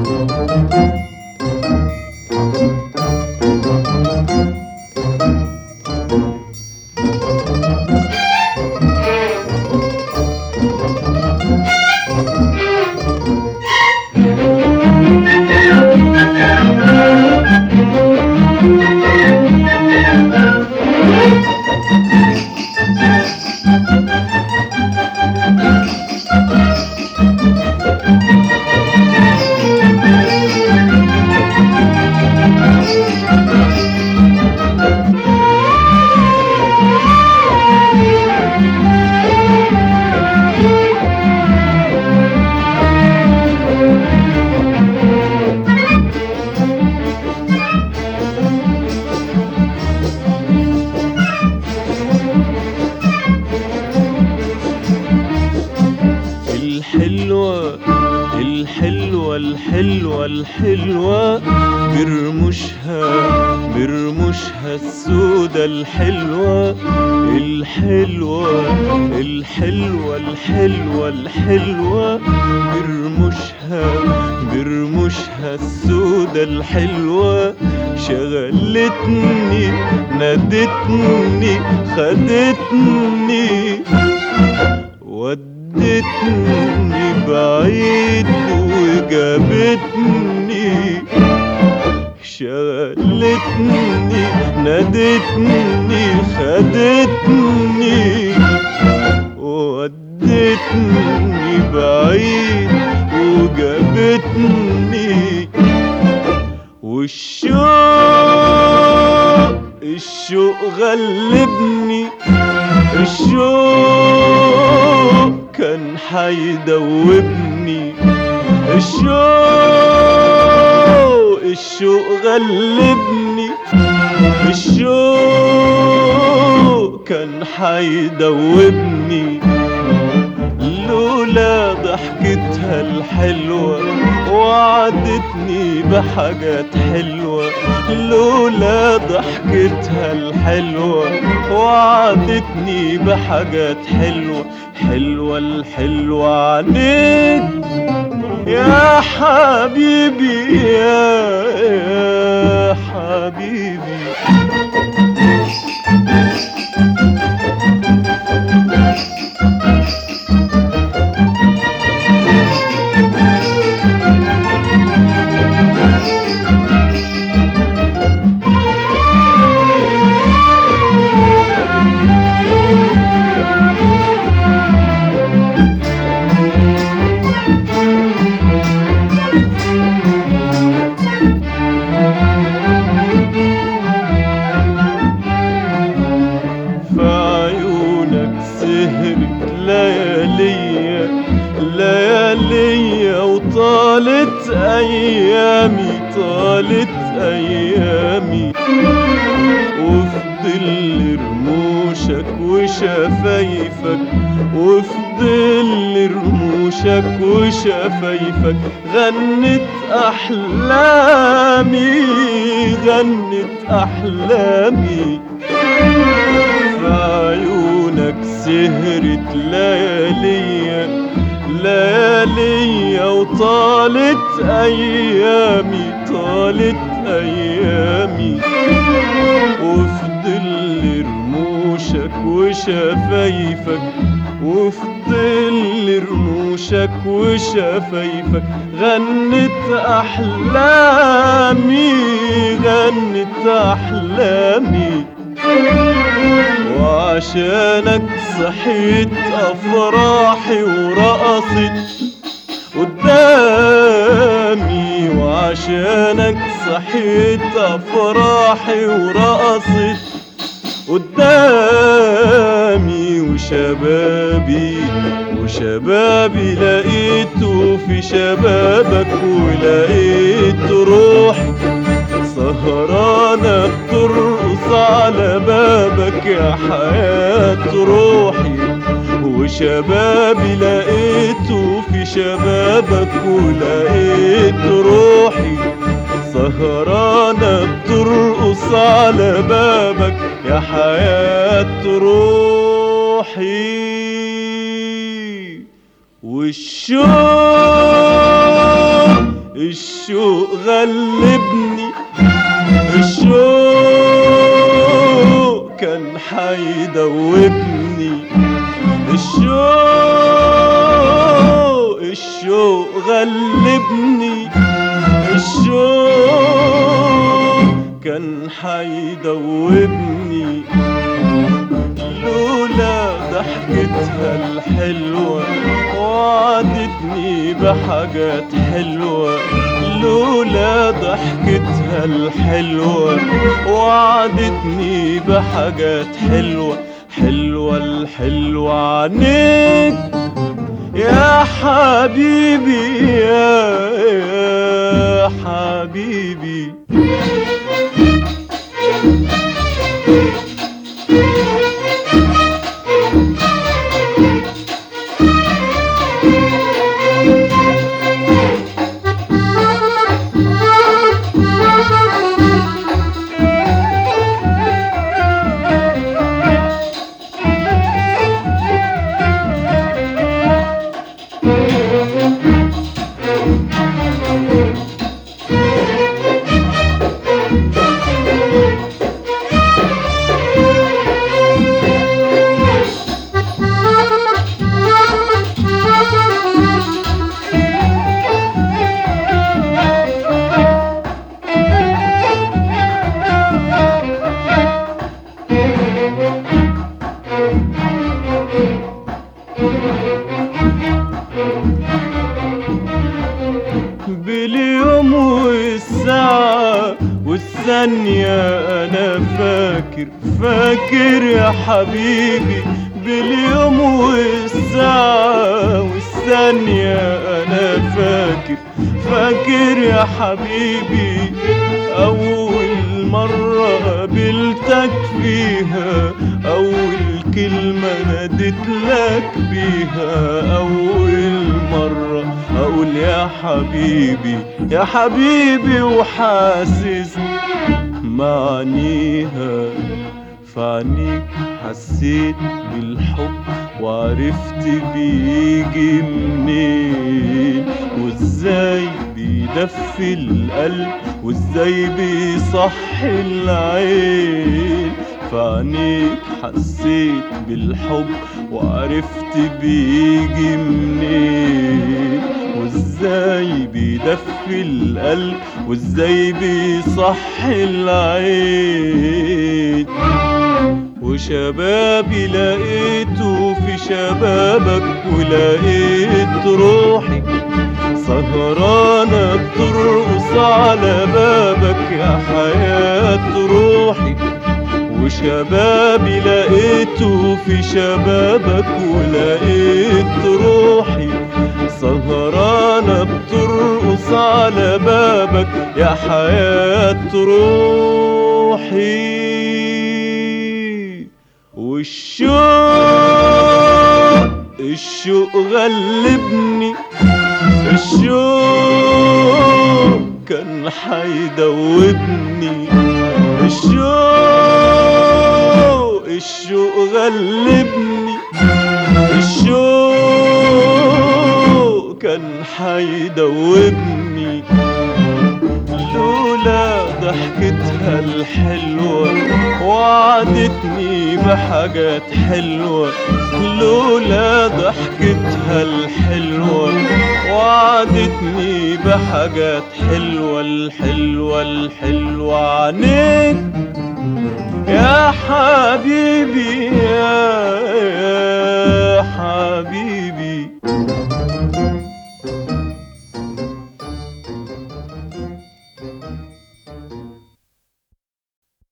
الحلوة الحلوة برموشها السودة الحلوة الحلوة الحلوة الحلوة الحلوة برموشها السودة الحلوة شغلتني نادتني خدتني ودتني بعيد وجابتني شغلتني نادتني خدتني ودتني بعيد وجابتني الشوق غلبني الشوق كان حيدوبني الشوق غلبني الشوق كان حيدوبني لولا ضحكتها الحلوة وعدتني بحاجات حلوة لولا ضحكتها الحلوة وعدتني بحاجات حلوة حلوة الحلوة عليك يا حبيبي يا حبيبي ليالي وطالت أيامي وفي ظل رموشك وشفايفك وفي ظل رموشك وشفايفك غنت أحلامي في عيونك سهرت ليالي وطالت أيامي وفي ظل رموشك وشفايفك وفي ظل رموشك وشفايفك غنت أحلامي وعشانك صحيت أفراحي ورقصت قدامي وعشانك صحيت أفراحي ورقصت قدامي وشبابي لقيته في شبابك ولقيت روحي سهرانة بترقص على بابك يا حياة روحي وشبابي لقيته في شبابك ولقيت روحي سهرانة بترقص على بابك يا حياة روحي والشوق الشوق غلبني، الشوق كان حيدوبني، الشوق غلبني، الشوق كان حيدوبني. لولا ضحكتها الحلوة وعدتني بحاجات حلوة، لولا ضحكتها الحلوة وعدتني بحاجات حلوة، حلوة الحلوة عنيك يا حبيبي يا حبيبي. باليوم والساعة والثانية أنا فاكر يا حبيبي، باليوم والساعة والثانية أنا فاكر يا حبيبي. أول مرة قابلتك فيها، أول كلمة ناديت لك بيها، أول مرة أقول يا حبيبي يا حبيبي، وحاسس معنيها. فعنيك حسيت بالحب وعرفت بيجي منين، وازاي بيدفي القلب، وازاي بيصحي العين. فعنيك حسيت بالحب وعرفت بيجي منين، وازاي بيدفي القلب، وازاي بيصحي العين. وشبابي لقيته في شبابك، ولقيت روحي سهرانة بترقص على بابك يا حياة روحي. وشبابي لقيته في شبابك، ولقيت روحي سهرانة بترقص على بابك يا حياة روحي. والشوق غلبني، الشوق كان حيدوبني، الشوق غلبني، الشوق كان حيدوبني. لولا ضحكتها الحلوة وعدتني بحاجات حلوة، لولا ضحكتها الحلوة وعدتني بحاجات حلوة، الحلوة الحلوة عنيك يا حبيبي يا